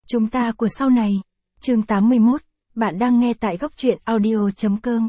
Chúng ta của sau này. Chương 81, bạn đang nghe tại góc truyện audio.com.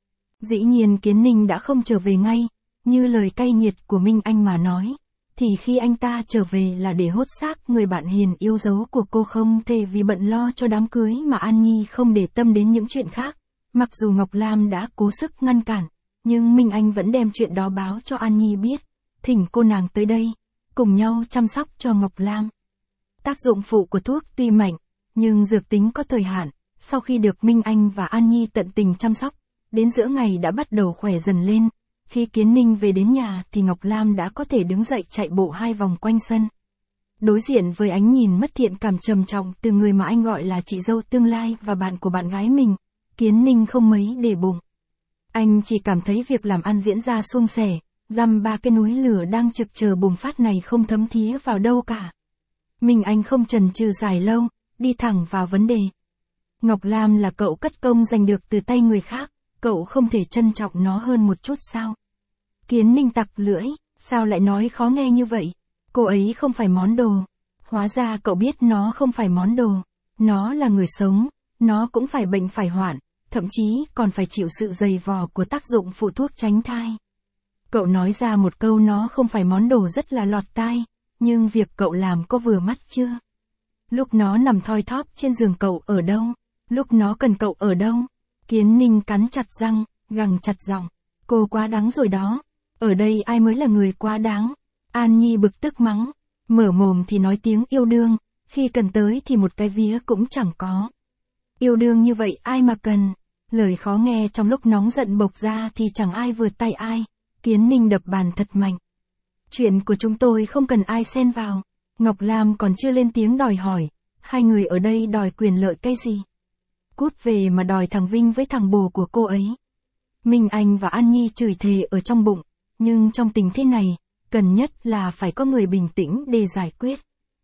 Dĩ nhiên Kiến Ninh đã không trở về ngay, như lời cay nghiệt của Minh Anh mà nói, thì khi anh ta trở về là để hốt xác người bạn hiền yêu dấu của cô, không thể vì bận lo cho đám cưới mà An Nhi không để tâm đến những chuyện khác. Mặc dù Ngọc Lam đã cố sức ngăn cản, nhưng Minh Anh vẫn đem chuyện đó báo cho An Nhi biết, thỉnh cô nàng tới đây, cùng nhau chăm sóc cho Ngọc Lam. Tác dụng phụ của thuốc tuy mạnh, nhưng dược tính có thời hạn, sau khi được Minh Anh và An Nhi tận tình chăm sóc, đến giữa ngày đã bắt đầu khỏe dần lên. Khi Kiến Ninh về đến nhà thì Ngọc Lam đã có thể đứng dậy chạy bộ 2 vòng quanh sân. Đối diện với ánh nhìn mất thiện cảm trầm trọng từ người mà anh gọi là chị dâu tương lai và bạn của bạn gái mình, Kiến Ninh không mấy để bụng. Anh chỉ cảm thấy việc làm ăn diễn ra suôn sẻ, dăm ba cái núi lửa đang trực chờ bùng phát này không thấm thía vào đâu cả. Minh Anh không chần chừ dài lâu, đi thẳng vào vấn đề. Ngọc Lam là cậu cất công giành được từ tay người khác, cậu không thể trân trọng nó hơn một chút sao? Kiến Ninh tặc lưỡi, sao lại nói khó nghe như vậy? Cô ấy không phải món đồ. Hóa ra cậu biết nó không phải món đồ. Nó là người sống, nó cũng phải bệnh phải hoạn, thậm chí còn phải chịu sự dày vò của tác dụng phụ thuốc tránh thai. Cậu nói ra một câu nó không phải món đồ rất là lọt tai, nhưng việc cậu làm có vừa mắt chưa? Lúc nó nằm thoi thóp trên giường cậu ở đâu? Lúc nó cần cậu ở đâu? Kiến Ninh cắn chặt răng, gằn chặt giọng. Cô quá đáng rồi đó. Ở đây ai mới là người quá đáng? An Nhi bực tức mắng. Mở mồm thì nói tiếng yêu đương, khi cần tới thì một cái vía cũng chẳng có. Yêu đương như vậy ai mà cần? Lời khó nghe trong lúc nóng giận bộc ra thì chẳng ai vượt tay ai. Kiến Ninh đập bàn thật mạnh. Chuyện của chúng tôi không cần ai xen vào. Ngọc Lam còn chưa lên tiếng đòi hỏi. Hai người ở đây đòi quyền lợi cái gì? Cút về mà đòi thằng Vinh với thằng bồ của cô ấy. Minh Anh và An Nhi chửi thề ở trong bụng, nhưng trong tình thế này, cần nhất là phải có người bình tĩnh để giải quyết.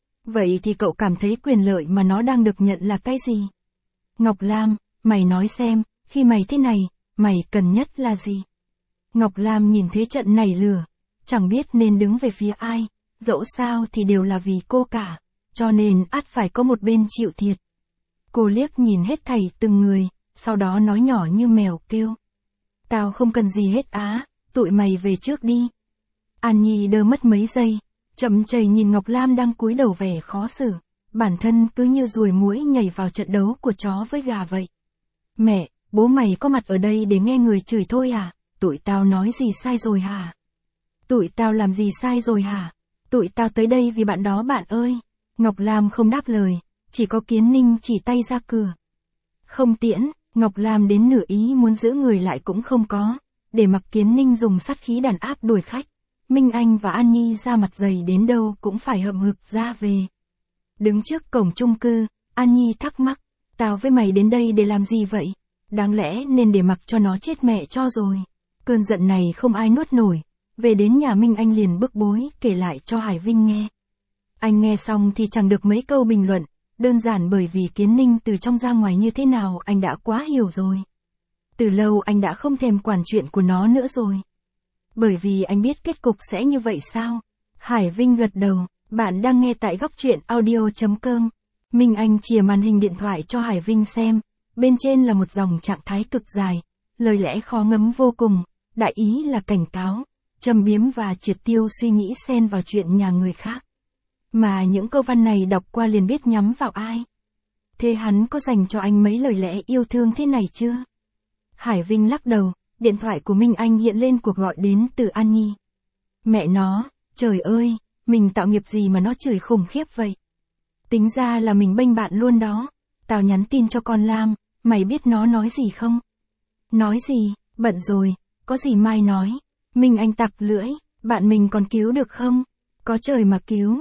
Vậy thì cậu cảm thấy quyền lợi mà nó đang được nhận là cái gì? Ngọc Lam, mày nói xem, khi mày thế này, mày cần nhất là gì? Ngọc Lam nhìn thế trận nảy lửa, chẳng biết nên đứng về phía ai, dẫu sao thì đều là vì cô cả, cho nên ắt phải có một bên chịu thiệt. Cô liếc nhìn hết thảy từng người, sau đó nói nhỏ như mèo kêu. Tao không cần gì hết á, tụi mày về trước đi. An Nhi đơ mất mấy giây, chậm chảy nhìn Ngọc Lam đang cúi đầu vẻ khó xử, bản thân cứ như ruồi muỗi nhảy vào trận đấu của chó với gà vậy. Mẹ, bố mày có mặt ở đây để nghe người chửi thôi à? Tụi tao nói gì sai rồi hả? Tụi tao làm gì sai rồi hả? Tụi tao tới đây vì bạn đó bạn ơi. Ngọc Lam không đáp lời, chỉ có Kiến Ninh chỉ tay ra cửa. Không tiễn, Ngọc Lam đến nửa ý muốn giữ người lại cũng không có, để mặc Kiến Ninh dùng sát khí đàn áp đuổi khách. Minh Anh và An Nhi ra mặt dày đến đâu cũng phải hậm hực ra về. Đứng trước cổng chung cư, An Nhi thắc mắc, tao với mày đến đây để làm gì vậy? Đáng lẽ nên để mặc cho nó chết mẹ cho rồi. Cơn giận này không ai nuốt nổi, về đến nhà Minh Anh liền bức bối kể lại cho Hải Vinh nghe. Anh nghe xong thì chẳng được mấy câu bình luận, đơn giản bởi vì Kiến Ninh từ trong ra ngoài như thế nào anh đã quá hiểu rồi. Từ lâu anh đã không thèm quản chuyện của nó nữa rồi. Bởi vì anh biết kết cục sẽ như vậy sao? Hải Vinh gật đầu, bạn đang nghe tại góc truyện audio.com. Minh Anh chìa màn hình điện thoại cho Hải Vinh xem, bên trên là một dòng trạng thái cực dài, lời lẽ khó ngấm vô cùng, đại ý là cảnh cáo, châm biếm và triệt tiêu suy nghĩ xen vào chuyện nhà người khác. Mà những câu văn này đọc qua liền biết nhắm vào ai. Thế hắn có dành cho anh mấy lời lẽ yêu thương thế này chưa? Hải Vinh lắc đầu, điện thoại của Minh Anh hiện lên cuộc gọi đến từ An Nhi. Mẹ nó, trời ơi, mình tạo nghiệp gì mà nó chửi khủng khiếp vậy? Tính ra là mình bênh bạn luôn đó. Tao nhắn tin cho con Lam, mày biết nó nói gì không? Nói gì, bận rồi, có gì mai nói. Minh Anh tặc lưỡi, bạn mình còn cứu được không? Có trời mà cứu.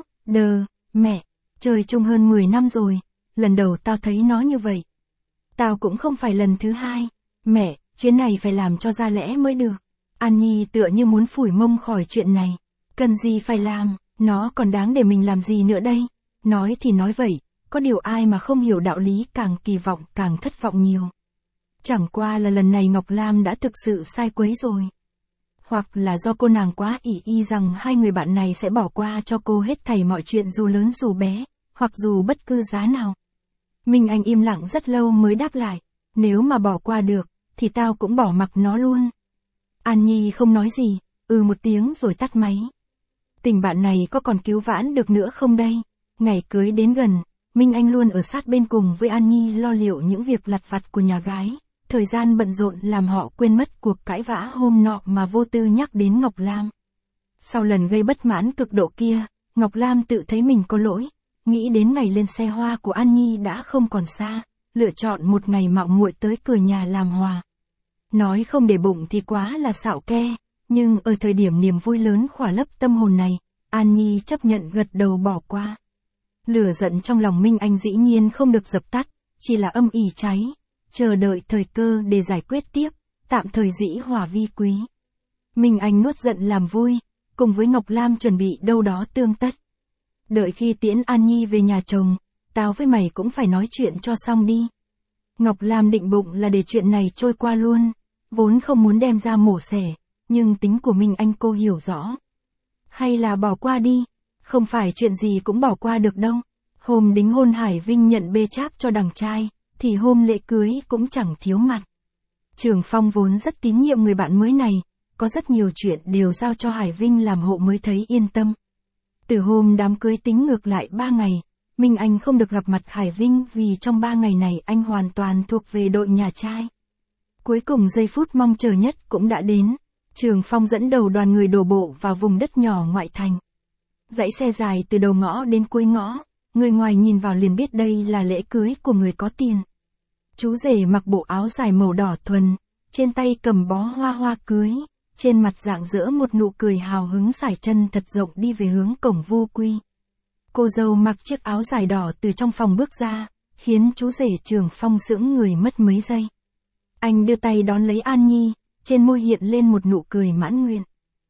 Mẹ, chơi chung hơn 10 năm rồi, lần đầu tao thấy nó như vậy. Tao cũng không phải lần thứ hai. Mẹ, chuyến này phải làm cho ra lẽ mới được. An Nhi tựa như muốn phủi mông khỏi chuyện này. Cần gì phải làm, nó còn đáng để mình làm gì nữa đây? Nói thì nói vậy, có điều ai mà không hiểu đạo lý, càng kỳ vọng càng thất vọng nhiều. Chẳng qua là lần này Ngọc Lam đã thực sự sai quấy rồi. Hoặc là do cô nàng quá ỷ y rằng hai người bạn này sẽ bỏ qua cho cô hết thảy mọi chuyện dù lớn dù bé, hoặc dù bất cứ giá nào. Minh Anh im lặng rất lâu mới đáp lại, nếu mà bỏ qua được, thì tao cũng bỏ mặc nó luôn. An Nhi không nói gì, một tiếng rồi tắt máy. Tình bạn này có còn cứu vãn được nữa không đây? Ngày cưới đến gần, Minh Anh luôn ở sát bên cùng với An Nhi lo liệu những việc lặt vặt của nhà gái. Thời gian bận rộn làm họ quên mất cuộc cãi vã hôm nọ mà vô tư nhắc đến Ngọc Lam. Sau lần gây bất mãn cực độ kia, Ngọc Lam tự thấy mình có lỗi, nghĩ đến ngày lên xe hoa của An Nhi đã không còn xa, lựa chọn một ngày mạo muội tới cửa nhà làm hòa. Nói không để bụng thì quá là xạo ke, nhưng ở thời điểm niềm vui lớn khỏa lấp tâm hồn này, An Nhi chấp nhận gật đầu bỏ qua. Lửa giận trong lòng Minh Anh dĩ nhiên không được dập tắt, chỉ là âm ỉ cháy, chờ đợi thời cơ để giải quyết tiếp, tạm thời dĩ hòa vi quý. Minh Anh nuốt giận làm vui, cùng với Ngọc Lam chuẩn bị đâu đó tương tất. Đợi khi tiễn An Nhi về nhà chồng, tao với mày cũng phải nói chuyện cho xong đi. Ngọc Lam định bụng là để chuyện này trôi qua luôn, vốn không muốn đem ra mổ xẻ, nhưng tính của Minh Anh cô hiểu rõ. Hay là bỏ qua đi, không phải chuyện gì cũng bỏ qua được đâu. Hôm đính hôn Hải Vinh nhận bê cháp cho đằng trai, thì hôm lễ cưới cũng chẳng thiếu mặt. Trường Phong vốn rất tín nhiệm người bạn mới này, có rất nhiều chuyện đều giao cho Hải Vinh làm hộ mới thấy yên tâm. Từ hôm đám cưới tính ngược lại 3 ngày, Minh Anh không được gặp mặt Hải Vinh vì trong 3 ngày này anh hoàn toàn thuộc về đội nhà trai. Cuối cùng giây phút mong chờ nhất cũng đã đến, Trường Phong dẫn đầu đoàn người đổ bộ vào vùng đất nhỏ ngoại thành. Dãy xe dài từ đầu ngõ đến cuối ngõ, người ngoài nhìn vào liền biết đây là lễ cưới của người có tiền. Chú rể mặc bộ áo dài màu đỏ thuần, trên tay cầm bó hoa cưới, trên mặt rạng rỡ một nụ cười hào hứng sải chân thật rộng đi về hướng cổng Vu Quy. Cô dâu mặc chiếc áo dài đỏ từ trong phòng bước ra, khiến chú rể Trường Phong sững người mất mấy giây. Anh đưa tay đón lấy An Nhi, trên môi hiện lên một nụ cười mãn nguyện.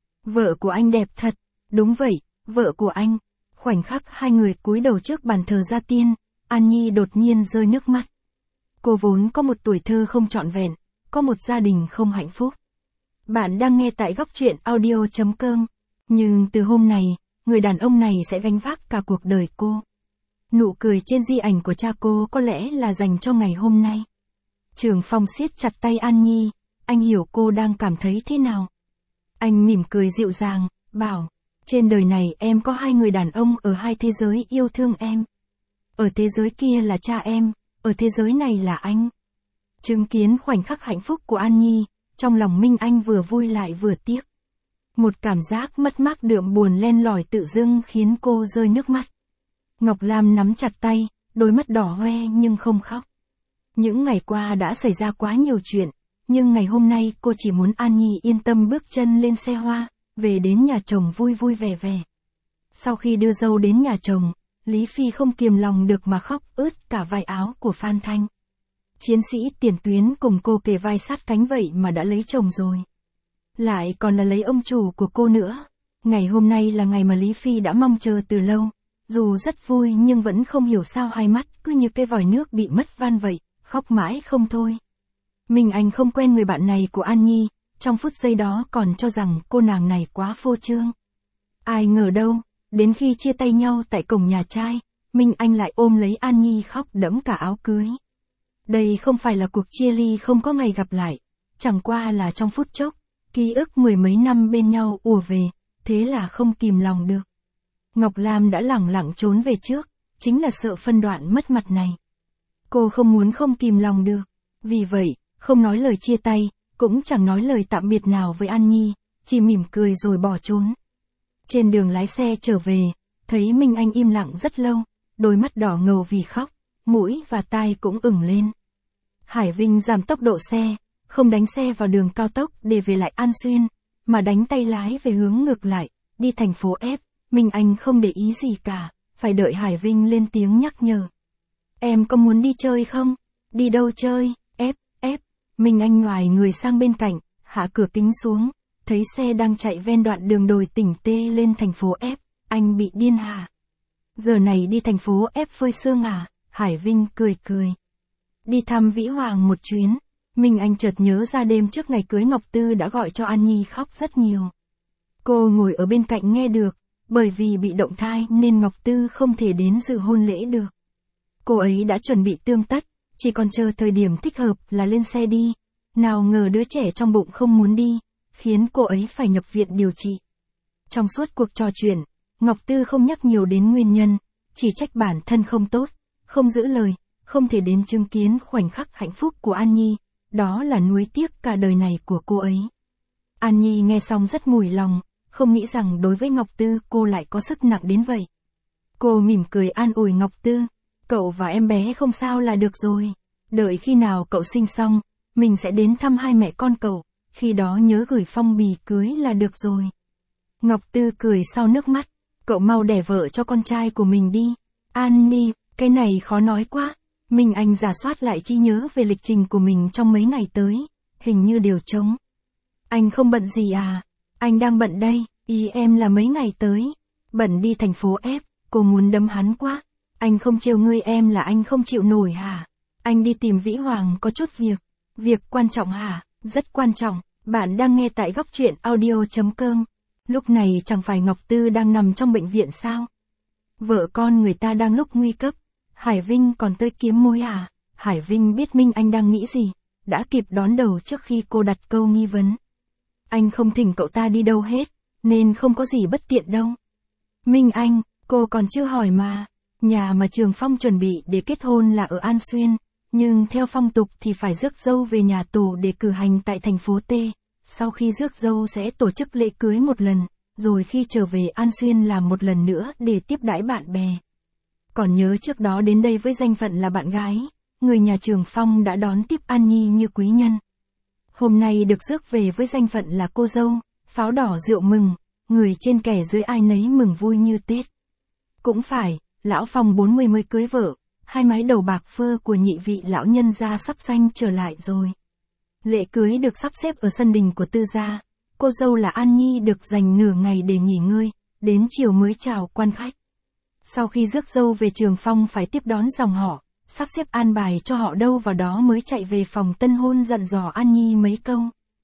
Vợ của anh đẹp thật, đúng vậy, vợ của anh. Khoảnh khắc hai người cúi đầu trước bàn thờ gia tiên, An Nhi đột nhiên rơi nước mắt. Cô vốn có một tuổi thơ không trọn vẹn, có một gia đình không hạnh phúc. Bạn đang nghe tại góc truyện audio.com. Nhưng từ hôm này, người đàn ông này sẽ gánh vác cả cuộc đời cô. Nụ cười trên di ảnh của cha cô có lẽ là dành cho ngày hôm nay. Trường Phong siết chặt tay An Nhi, anh hiểu cô đang cảm thấy thế nào. Anh mỉm cười dịu dàng, bảo, trên đời này em có 2 người đàn ông ở 2 thế giới yêu thương em. Ở thế giới kia là cha em, ở thế giới này là anh. Chứng kiến khoảnh khắc hạnh phúc của An Nhi, trong lòng Minh Anh vừa vui lại vừa tiếc. Một cảm giác mất mát đượm buồn len lỏi tự dưng khiến cô rơi nước mắt. Ngọc Lam nắm chặt tay, đôi mắt đỏ hoe nhưng không khóc. Những ngày qua đã xảy ra quá nhiều chuyện, nhưng ngày hôm nay cô chỉ muốn An Nhi yên tâm bước chân lên xe hoa, về đến nhà chồng vui vui vẻ vẻ. Sau khi đưa dâu đến nhà chồng, Lý Phi không kiềm lòng được mà khóc ướt cả vai áo của Phan Thanh. Chiến sĩ tiền tuyến cùng cô kề vai sát cánh vậy mà đã lấy chồng rồi. Lại còn là lấy ông chủ của cô nữa. Ngày hôm nay là ngày mà Lý Phi đã mong chờ từ lâu. Dù rất vui nhưng vẫn không hiểu sao hai mắt cứ như cái vòi nước bị mất van vậy, khóc mãi không thôi. Minh Anh không quen người bạn này của An Nhi, trong phút giây đó còn cho rằng cô nàng này quá phô trương. Ai ngờ đâu, đến khi chia tay nhau tại cổng nhà trai, Minh Anh lại ôm lấy An Nhi khóc đẫm cả áo cưới. Đây không phải là cuộc chia ly không có ngày gặp lại, chẳng qua là trong phút chốc, ký ức 10 mấy năm bên nhau ùa về, thế là không kìm lòng được. Ngọc Lam đã lẳng lặng trốn về trước, chính là sợ phân đoạn mất mặt này. Cô không muốn không kìm lòng được, vì vậy, không nói lời chia tay, cũng chẳng nói lời tạm biệt nào với An Nhi, chỉ mỉm cười rồi bỏ trốn. Trên đường lái xe trở về, thấy Minh Anh im lặng rất lâu, đôi mắt đỏ ngầu vì khóc, mũi và tai cũng ửng lên. Hải Vinh giảm tốc độ xe, không đánh xe vào đường cao tốc để về lại An Xuyên, mà đánh tay lái về hướng ngược lại, đi thành phố F. Minh Anh không để ý gì cả, phải đợi Hải Vinh lên tiếng nhắc nhở. Em có muốn đi chơi không? Đi đâu chơi? F. Minh Anh nhoài người sang bên cạnh, hạ cửa kính xuống, thấy xe đang chạy ven đoạn đường đồi tỉnh tê lên thành phố F, anh bị điên hả? Giờ này đi thành phố F phơi sương à? Hải Vinh cười cười. Đi thăm Vĩ Hoàng một chuyến. Minh Anh chợt nhớ ra đêm trước ngày cưới Ngọc Tư đã gọi cho An Nhi khóc rất nhiều. Cô ngồi ở bên cạnh nghe được, bởi vì bị động thai nên Ngọc Tư không thể đến dự hôn lễ được. Cô ấy đã chuẩn bị tươm tất, chỉ còn chờ thời điểm thích hợp là lên xe đi. Nào ngờ đứa trẻ trong bụng không muốn đi, khiến cô ấy phải nhập viện điều trị. Trong suốt cuộc trò chuyện, Ngọc Tư không nhắc nhiều đến nguyên nhân, chỉ trách bản thân không tốt, không giữ lời, không thể đến chứng kiến khoảnh khắc hạnh phúc của An Nhi, đó là nuối tiếc cả đời này của cô ấy. An Nhi nghe xong rất mùi lòng, không nghĩ rằng đối với Ngọc Tư cô lại có sức nặng đến vậy. Cô mỉm cười an ủi Ngọc Tư, cậu và em bé không sao là được rồi, đợi khi nào cậu sinh xong, mình sẽ đến thăm hai mẹ con cậu, khi đó nhớ gửi phong bì cưới là được rồi. Ngọc Tư cười sau nước mắt, cậu mau đẻ vợ cho con trai của mình đi. An Nhi, cái này khó nói quá. Minh Anh rà soát lại trí nhớ về lịch trình của mình trong mấy ngày tới, hình như đều trống. Anh không bận gì à? Anh đang bận đây, ý em là mấy ngày tới. Bận đi thành phố F, cô muốn đấm hắn quá. Anh không trêu ngươi em là anh không chịu nổi hả? Anh đi tìm Vĩ Hoàng có chút việc. Việc quan trọng hả? Rất quan trọng. Bạn đang nghe tại góc truyện audio.com. Lúc này chẳng phải Ngọc Tư đang nằm trong bệnh viện sao? Vợ con người ta đang lúc nguy cấp. Hải Vinh còn tới kiếm mối à? Hải Vinh biết Minh Anh đang nghĩ gì, đã kịp đón đầu trước khi cô đặt câu nghi vấn. Anh không thỉnh cậu ta đi đâu hết, nên không có gì bất tiện đâu. Minh Anh, cô còn chưa hỏi mà. Nhà mà Trường Phong chuẩn bị để kết hôn là ở An Xuyên, nhưng theo phong tục thì phải rước dâu về nhà tổ để cử hành tại thành phố T. Sau khi rước dâu sẽ tổ chức lễ cưới một lần, rồi khi trở về An Xuyên làm một lần nữa để tiếp đãi bạn bè. Còn nhớ trước đó đến đây với danh phận là bạn gái, người nhà Trường Phong đã đón tiếp An Nhi như quý nhân. Hôm nay được rước về với danh phận là cô dâu, pháo đỏ rượu mừng, người trên kẻ dưới ai nấy mừng vui như Tết. Cũng phải, lão Phong 40 mới cưới vợ, hai mái đầu bạc phơ của nhị vị lão nhân gia sắp sanh trở lại rồi. Lễ cưới được sắp xếp ở sân đình của Tư gia, cô dâu là An Nhi được dành nửa ngày để nghỉ ngơi, đến chiều mới chào quan khách. Sau khi rước dâu về Trường Phong phải tiếp đón dòng họ, sắp xếp an bài cho họ đâu vào đó mới chạy về phòng tân hôn dặn dò An Nhi mấy câu.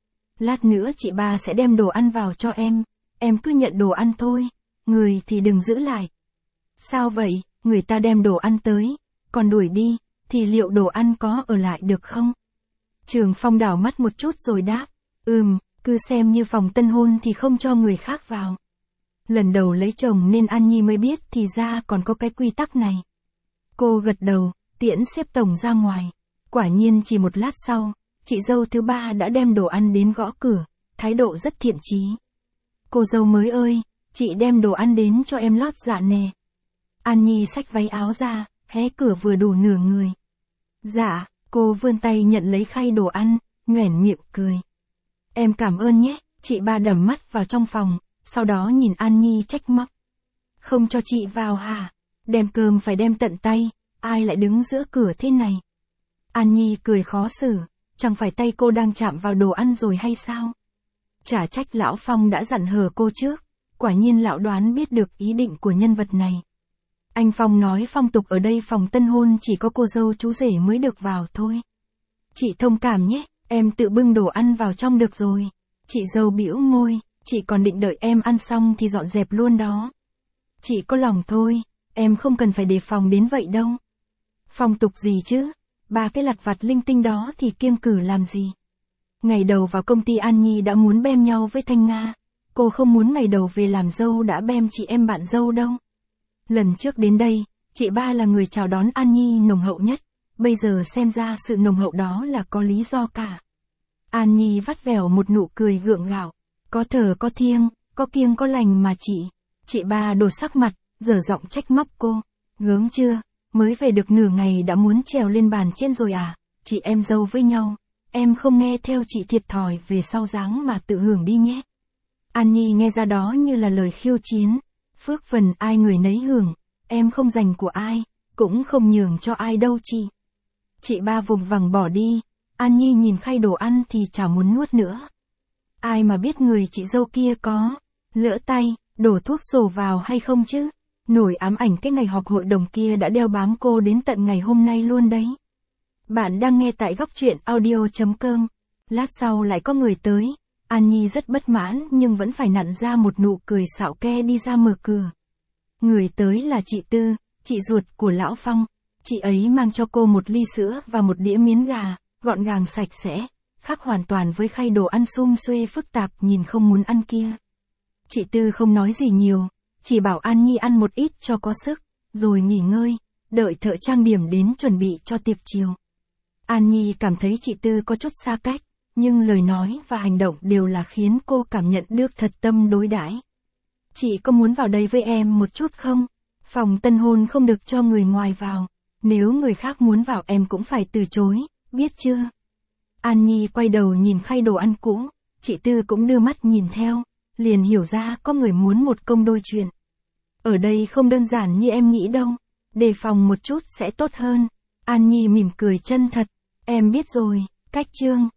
Lát nữa chị ba sẽ đem đồ ăn vào cho em cứ nhận đồ ăn thôi, người thì đừng giữ lại. Sao vậy, người ta đem đồ ăn tới, còn đuổi đi, thì liệu đồ ăn có ở lại được không? Trường Phong đảo mắt một chút rồi đáp, cứ xem như phòng tân hôn thì không cho người khác vào. Lần đầu lấy chồng nên An Nhi mới biết thì ra còn có cái quy tắc này. Cô gật đầu, tiễn xếp tổng ra ngoài. Quả nhiên chỉ một lát sau, chị dâu thứ ba đã đem đồ ăn đến gõ cửa, thái độ rất thiện chí. Cô dâu mới ơi, chị đem đồ ăn đến cho em lót dạ nè. An Nhi xách váy áo ra, hé cửa vừa đủ nửa người. Dạ, cô vươn tay nhận lấy khay đồ ăn, nhoẻn miệng cười. Em cảm ơn nhé, chị ba đầm mắt vào trong phòng, sau đó nhìn An Nhi trách móc. Không cho chị vào hả? Đem cơm phải đem tận tay, ai lại đứng giữa cửa thế này? An Nhi cười khó xử, chẳng phải tay cô đang chạm vào đồ ăn rồi hay sao? Chả trách lão Phong đã dặn hờ cô trước, quả nhiên lão đoán biết được ý định của nhân vật này. Anh Phong nói phong tục ở đây phòng tân hôn chỉ có cô dâu chú rể mới được vào thôi. Chị thông cảm nhé, em tự bưng đồ ăn vào trong được rồi. Chị dâu bĩu môi, chị còn định đợi em ăn xong thì dọn dẹp luôn đó. Chị có lòng thôi, em không cần phải đề phòng đến vậy đâu. Phong tục gì chứ, ba cái lặt vặt linh tinh đó thì kiêng cử làm gì. Ngày đầu vào công ty An Nhi đã muốn bem nhau với Thanh Nga, cô không muốn ngày đầu về làm dâu đã bem chị em bạn dâu đâu. Lần trước đến đây, chị ba là người chào đón An Nhi nồng hậu nhất, bây giờ xem ra sự nồng hậu đó là có lý do cả. An Nhi vắt vẻo một nụ cười gượng gạo, có thờ có thiêng, có kiêng có lành mà chị ba đổi sắc mặt, dở giọng trách móc cô, gớm chưa, mới về được nửa ngày đã muốn trèo lên bàn trên rồi à, chị em dâu với nhau, em không nghe theo chị thiệt thòi về sau dáng mà tự hưởng đi nhé. An Nhi nghe ra đó như là lời khiêu chiến, phước phần ai người nấy hưởng, em không dành của ai, cũng không nhường cho ai đâu chị. Chị ba vùng vằng bỏ đi, An Nhi nhìn khay đồ ăn thì chả muốn nuốt nữa. Ai mà biết người chị dâu kia có lỡ tay, đổ thuốc sổ vào hay không chứ? Nổi ám ảnh cái ngày họp hội đồng kia đã đeo bám cô đến tận ngày hôm nay luôn đấy. Bạn đang nghe tại góc truyện audio.com. Lát sau lại có người tới. An Nhi rất bất mãn nhưng vẫn phải nặn ra một nụ cười xạo ke đi ra mở cửa. Người tới là chị Tư, chị ruột của lão Phong. Chị ấy mang cho cô một ly sữa và một đĩa miến gà, gọn gàng sạch sẽ, khác hoàn toàn với khay đồ ăn sum suê phức tạp nhìn không muốn ăn kia. Chị Tư không nói gì nhiều, chỉ bảo An Nhi ăn một ít cho có sức, rồi nghỉ ngơi, đợi thợ trang điểm đến chuẩn bị cho tiệc chiều. An Nhi cảm thấy chị Tư có chút xa cách, nhưng lời nói và hành động đều là khiến cô cảm nhận được thật tâm đối đãi. Chị có muốn vào đây với em một chút không? Phòng tân hôn không được cho người ngoài vào. Nếu người khác muốn vào em cũng phải từ chối, biết chưa? An Nhi quay đầu nhìn khay đồ ăn cũ, chị Tư cũng đưa mắt nhìn theo, liền hiểu ra có người muốn một công đôi chuyện. Ở đây không đơn giản như em nghĩ đâu, đề phòng một chút sẽ tốt hơn. An Nhi mỉm cười chân thật, em biết rồi, cách chương.